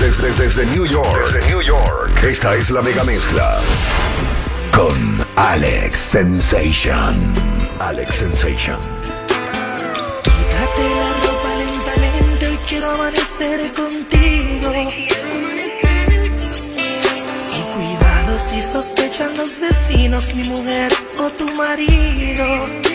Desde New York. Esta es la mega mezcla con Alex Sensation. Quítate la ropa lentamente, hoy quiero amanecer contigo. Y cuidado si sospechan los vecinos, mi mujer o tu marido.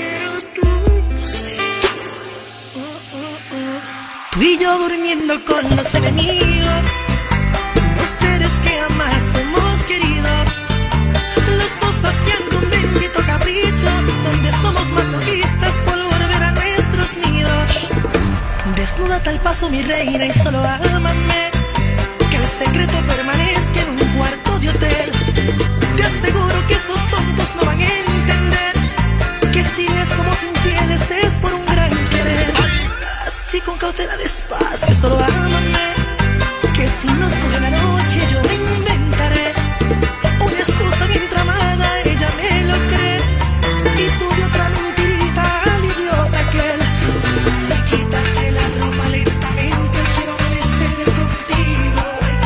Tú y yo durmiendo con los enemigos, los seres que jamás hemos querido, los dos haciendo un bendito capricho, donde somos masoquistas por volver a nuestros nidos. Desnúdate al paso, mi reina, y solo ámame, que el secreto permanezca en un cuarto de hotel. Te aseguro que esos tontos no van a entender que si les somos infieles es por un gran querer. Así con cautela, despacio, solo ámame, que si nos coge la noche yo me inventaré una excusa bien tramada, ella me lo cree, y tú de otra mentirita al idiota aquel. Quítate la ropa lentamente, quiero amanecer contigo.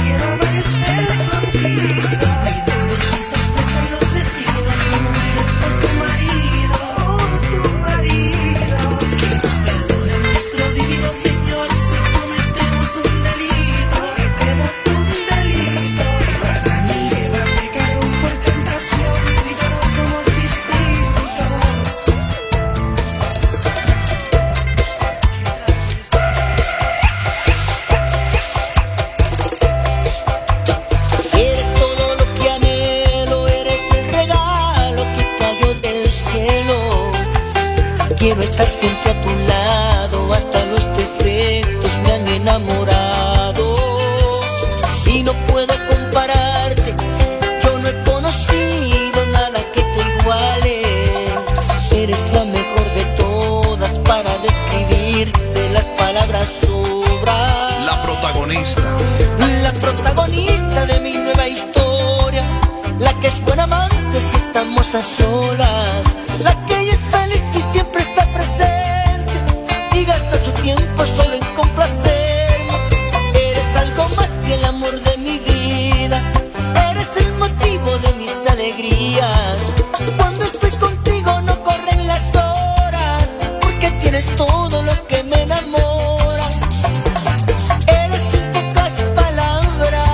Cuidado si sospechan los vecinos, mi mujer o tu marido. Que nos perdone nuestro divino Señor si cometemos un delito. Pero Adán y Eva pecaron por tentación, tú y yo no somos distintos. Eres todo lo que anhelo, eres el regalo que cayó del cielo. Quiero estar siempre a tu lado, hasta los defectos me han enamorado. Y no puedo compararte, yo no he conocido nada que te iguale. Eres la mejor de todas, para describirte las palabras sobran. La protagonista. La protagonista de mi nueva historia, la que es buena amante si estamos a solas, la que es feliz y siempre está presente y gasta su tiempo solo en complacerme. Eres algo más que el amor de mi vida, eres el motivo de mis alegrías. Cuando estoy contigo no corren las horas, porque tienes todo lo que me enamora. Eres en pocas palabras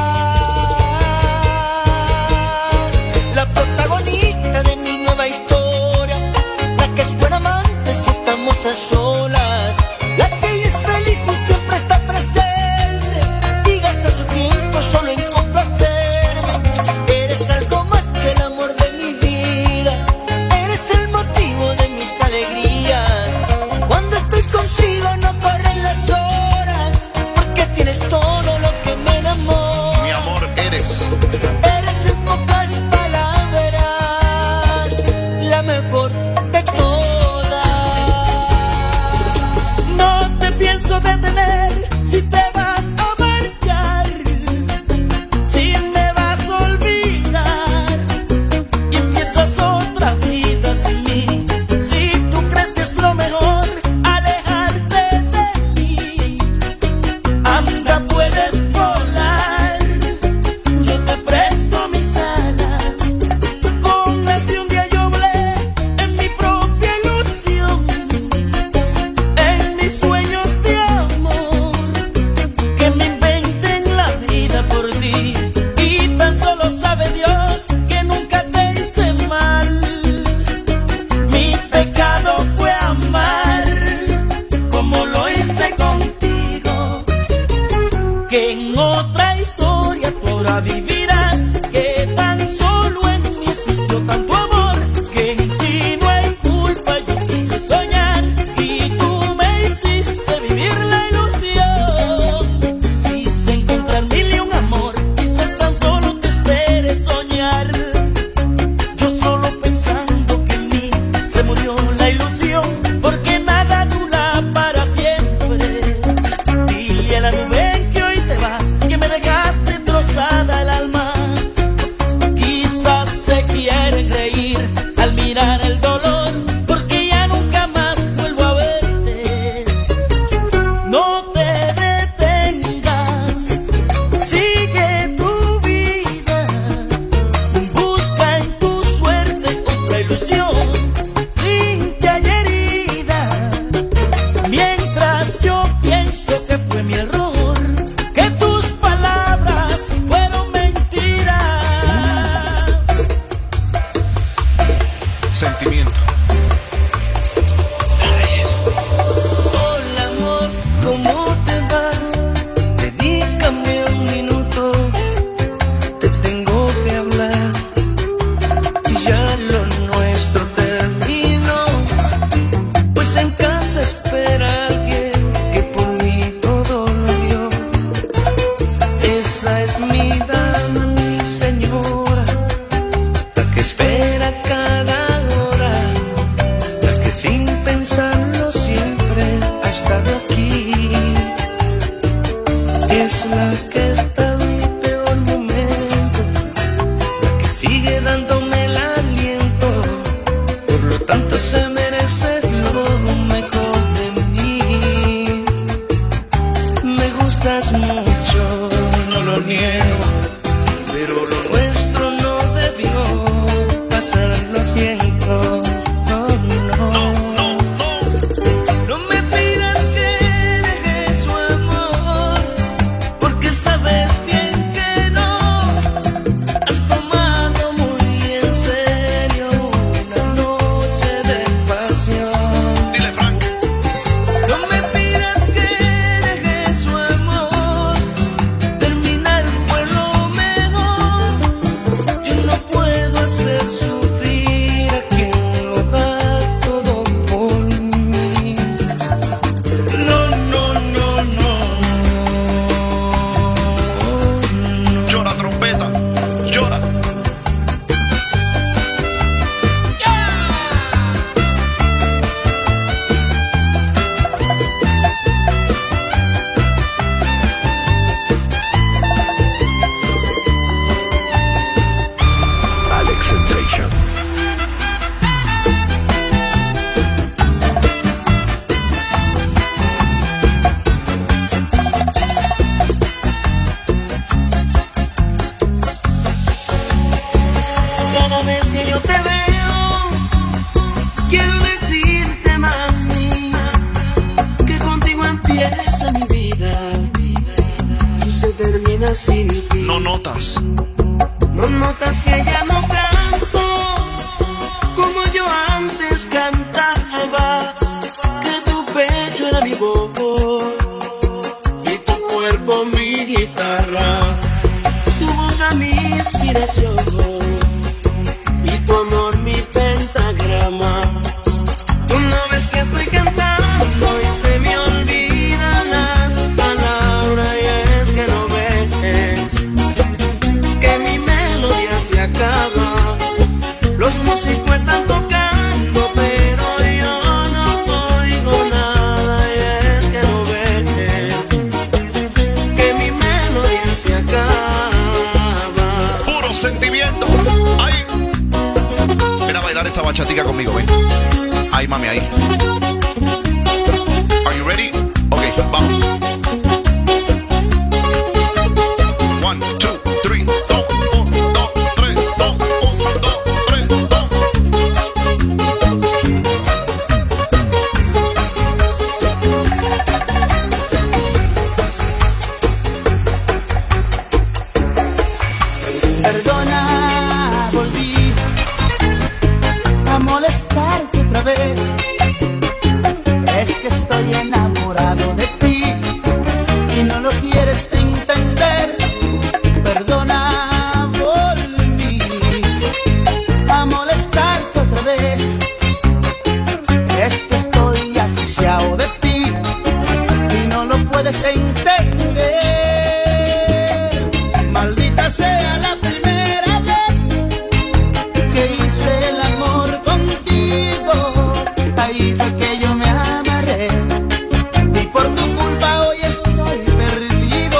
la protagonista de mi nueva historia, la que es buena amante si estamos a solas, la que es feliz y siempre está presente y gasta su tiempo solo en complacerme. Eres algo más que el amor de mi vida, eres el motivo de mis alegrías. Cuando estoy contigo no corren las horas, porque tienes todo lo que me enamora. Mi amor, eres. Eres en pocas palabras la mejor de todas. No te pienso detener si te vas a marchar, si me vas a olvidar y empiezas otra vida sin mí. Si tú crees que es lo mejor alejarte de mí, anda, puedes volar. Yo te presto mis alas, con las que un día yo volé en mi propia ilusión, en mis sueños de amor, que me inventen la vida por ti. Y tan solo sabe Dios que nunca te hice mal. Mi pecado fue amar como lo hice contigo, que en otra historia tú ahora vivirás, que tan solo en mí existió tanto amor, que en ti no hay culpa. Yo quise soñar y tú me hiciste vivir la ilusión. Quise encontrar mil y un amor, quizás tan solo te esperes soñar. Yo solo pensando que en mí se murió la ilusión, porque nada dura para siempre. Dile a la nube que hoy te vas, que me dejaste trozada el alma. mi error, que tus palabras fueron mentiras. Sentimiento. Hola amor, ¿cómo te va? Dedícame un minuto, te tengo que hablar. Y ya lo nuestro terminó, pues en casa espera alguien que por mí todo lo dio. Esa es mi dama, mi señora, la que espera cada hora, la que sin pensarlo siempre ha estado aquí. Es la que está en mi peor momento, la que sigue dándome el aliento, por lo tanto se merece lo mejor de mí. Me gustas mucho, no lo niego, pero lo nuestro no debió pasar, lo siento. No, no. No me pidas que deje su amor, porque sabes bien que no. Has tomado muy en serio una noche de pasión. Dile, Frank. No me pidas que deje su amor, terminar fue lo mejor. Yo no puedo hacer sufrir a quien lo da todo por mí. No, no, no, no. Llora, trompeta. Llora. Alex Sensation. Cada vez que yo te veo, quiero decirte, mami, que contigo empieza mi vida y se termina sin ti. No notas. No notas que ya no canto como yo antes cantaba, que tu pecho era mi voz y tu cuerpo mi guitarra, tu voz era mi inspiración y tu amor mi pentagrama. Tú no ves que estoy cantando y se me olvidan las palabras, y es que no ves que mi melodía se acaba. Los músicos están tocando, pero yo no oigo nada, y es que no ves que mi melodía se acaba. Puro sentimiento. Ay. Ven a bailar esta bachatica conmigo, ven. Ay, mami, ahí. Are you ready? Ok, vamos. 1, 2, 3, 2, 1, 2, 3, 2, 1, 2, 3, 2. Perdona, volví a molestarte otra vez. Es que estoy enamorado de ti y no lo quieres entender. Perdona, volví a molestarte otra vez. Es que estoy asfixiado de ti y no lo puedes entender. Maldita sea la primera vez que hice el amor contigo. Ahí fue que yo me amarré y por tu culpa hoy estoy perdido.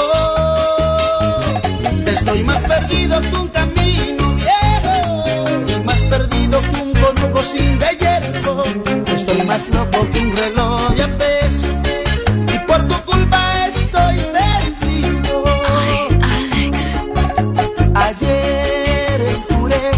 Estoy más perdido que un camino viejo y más perdido que un conuco sin de hierro. Estoy más loco que un reloj de a peso y por tu culpa estoy perdido. Ay, Alex. Ayer juré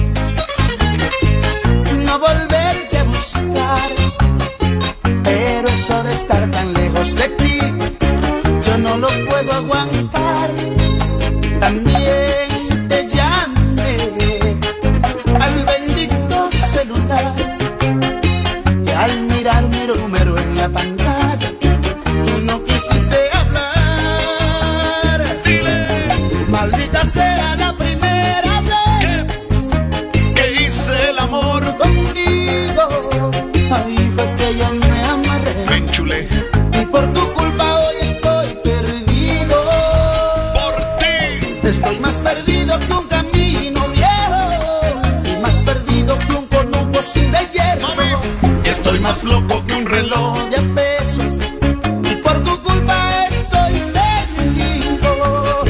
no volverte a buscar, pero eso de estar tan lejos de ti, yo no no lo puedo aguantar. También te llamé al bendito celular y al mirar mi número en la pantalla tú no quisiste hablar. Dile, maldita sea la primera vez que hice el amor contigo. Ahí fue que yo me amarré. me enchulé Y por tu culpa hoy estoy perdido. por ti. Estoy más perdido que un camino viejo y más perdido que un conuco sin de hierro. Mami, y estoy más loco que un reloj. De a peso y por tu culpa estoy perdido.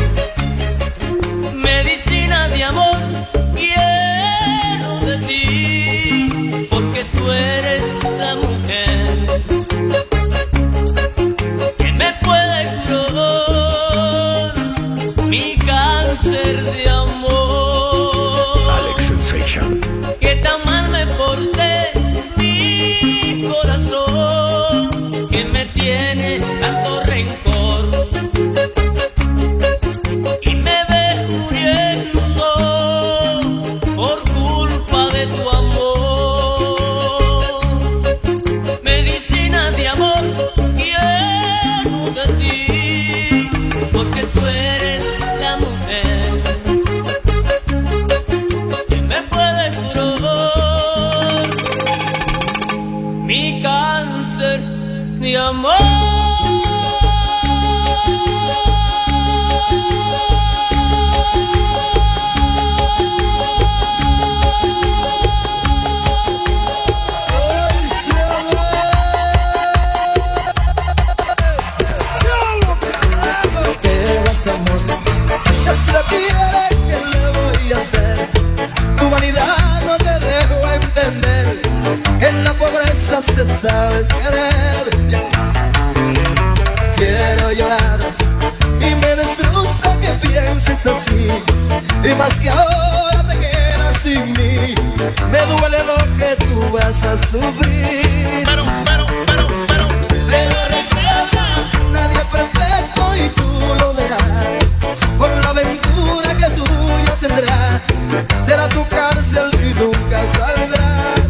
Medicina de amor quiero de ti, porque tú eres la mujer que me puede curar mi cáncer de amor. Alex Sensation. Que tan mal me porté, mi corazón, que me tiene tanto rencor y me ves muriendo por culpa de tu amor. Medicina de amor quiero de ti, porque tú eres la mujer que me puede curar mi cáncer de amor. ¿Qué vas, amor? Ya se la quiere, ¿qué le voy a hacer? Tu vanidad no te dejo entender que en la pobreza se sabe querer. Quiero llorar y me destroza que pienses así, y más que ahora te quedas sin mí. Me duele lo que tú vas a sufrir. Pero Pero recuerda, nadie es perfecto y tú lo verás. Por la aventura que tú y yo tendrás, será tu cárcel y nunca saldrás.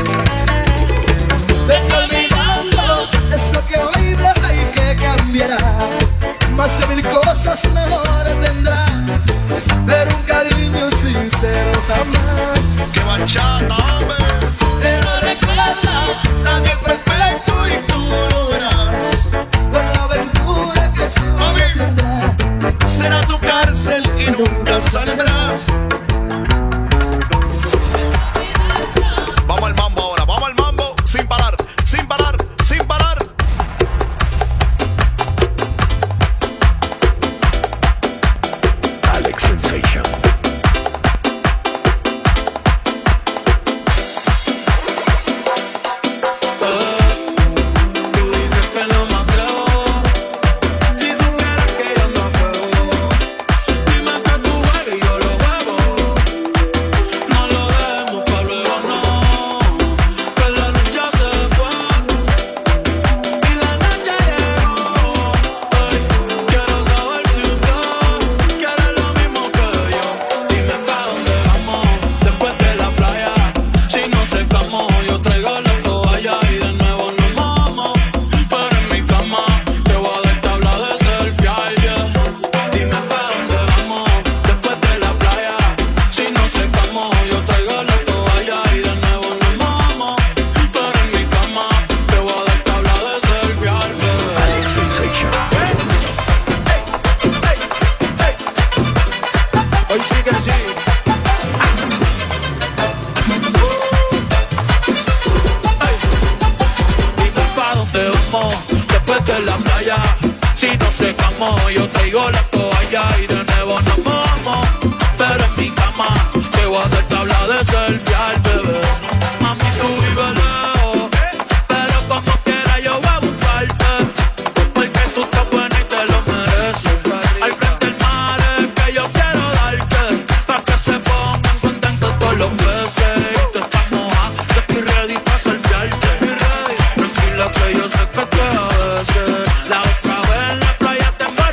Vete olvidando eso que hoy deja y que cambiará. Más de 1000 cosas mejores tendrá, pero un cariño sincero jamás. que bachata, hombre. Pero recuerda, nadie es perfecto y tú lo verás. Por la aventura que Mami, siempre tendrá, será tu cárcel y nunca saldrás. Vamos al mambo ahora, vamos al mambo sin parar, sin parar, sin parar. Alex Sensation. Tú dices que no me atrevo, si supieras que yo no juego. Dime que tú juegas y yo lo juego. No lo dejemos pa' luego, no, que la noche se fue y la noche llegó. Ey, quiero saber si usted quiere lo mismo que yo. Dime pa' dónde vamos después de la playa. Si no secamos, yo traigo la toalla y de nuevo nos mojamos. Pero en mi cama te voy a dar tabla de surfear, yeah. Dime pa' dónde vamos después de la playa. Si no secamos, yo traigo la toalla y de nuevo nos mojamos. Pero en mi cama te voy a dar tabla de surfear, yeah. Alex Sensation. Hoy sí que sí. Dime pa' dónde vamos después de la playa. Si no secamos, yo traigo la toalla y de nuevo nos mojamos. Pero en mi cama te voy a hacer tabla de surfear, bebé. Mami, tú vives lejos, pero como quiera yo voy a buscarte, porque tú estás buena y te lo mereces. Al frente del mar es que yo quiero darte, pa' que se pongan contentos todos los peces. Y tú estás mojada, yo estoy ready pa' surfearte. Tranquila que yo sé que te a veces la otra vez en la playa te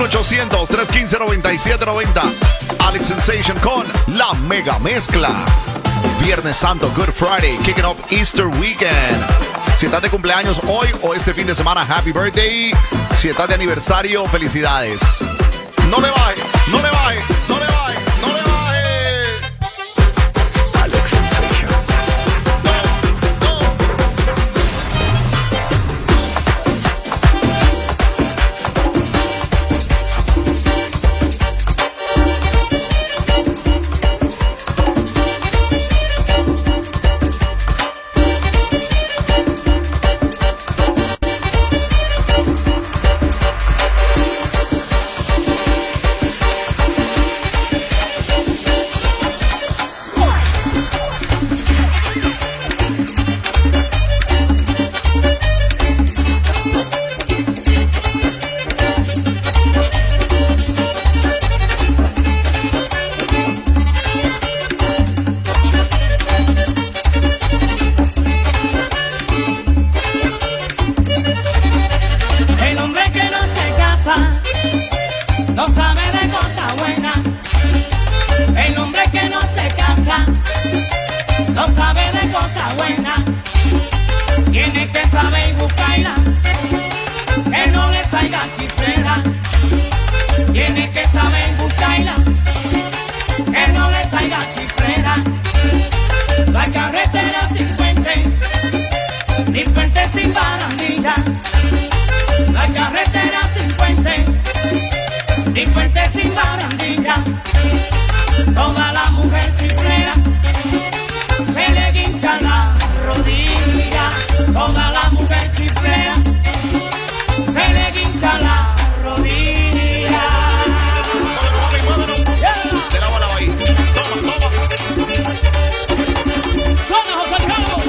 1-800-315-9790. Alex Sensation con la mega mezcla. Viernes Santo, Good Friday, kicking up Easter Weekend. Si estás de cumpleaños hoy o este fin de semana, happy birthday. Si estás de aniversario, felicidades. No le baje, no le baje, no le baje, no le baje. Alex Sensation. No sabe de cosa buena. El hombre que no se casa no sabe de cosa buena. Tiene que saber buscarla, que no le salga chiflera. Tiene que saber buscarla, que no le salga chiflera. La carretera sin puente, ni puente sin barandilla. La carretera sin puente, ni puente sin barandilla. Toda la mujer chiflera se le guincha la rodilla. Toda la mujer chiflera se le guincha la rodilla. Te la bola ahí. Toma, toma. Suena José Carlos.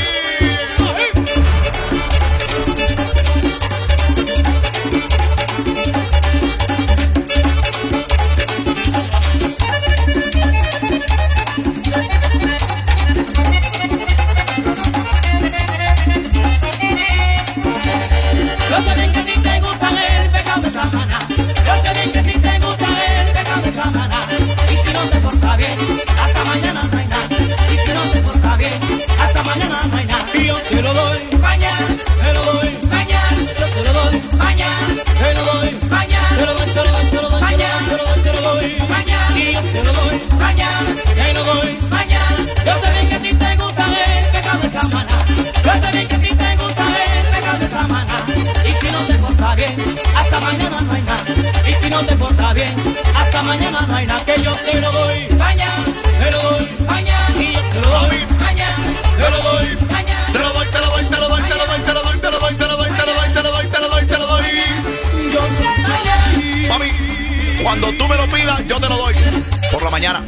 Yo sé bien que a ti te gusta el pecado de Samaná. Yo sé bien que a ti te gusta el pecado de Samaná. Y si no te porta bien, hasta mañana no hay nada. Y si no te porta bien, hasta mañana no hay nada. Y yo te lo doy mañana, te lo doy mañana, yo te lo doy mañana, te lo doy mañana, te lo doy, te lo doy, te lo doy, mañana, te lo doy, te lo doy mañana. Y yo te lo doy mañana, te lo doy mañana. Yo sé bien que a ti te gusta el pecado de Samaná. Yo sé bien que a ti te gusta el pecado de Samaná. Y si no te porta bien, hasta mañana no hay nada. Y si no te porta bien, hasta mañana no hay nada. Que yo te lo doy mañana, te lo doy mañana. Y yo te lo doy mañana, te lo doy mañana. Te lo doy, te lo doy, te lo doy, te lo doy, te lo doy, te lo doy, te lo doy, te lo doy, te lo doy, te lo doy, te lo doy. Yo te lo doy. Mami, cuando tú me lo pidas, yo te lo doy. Por la mañana.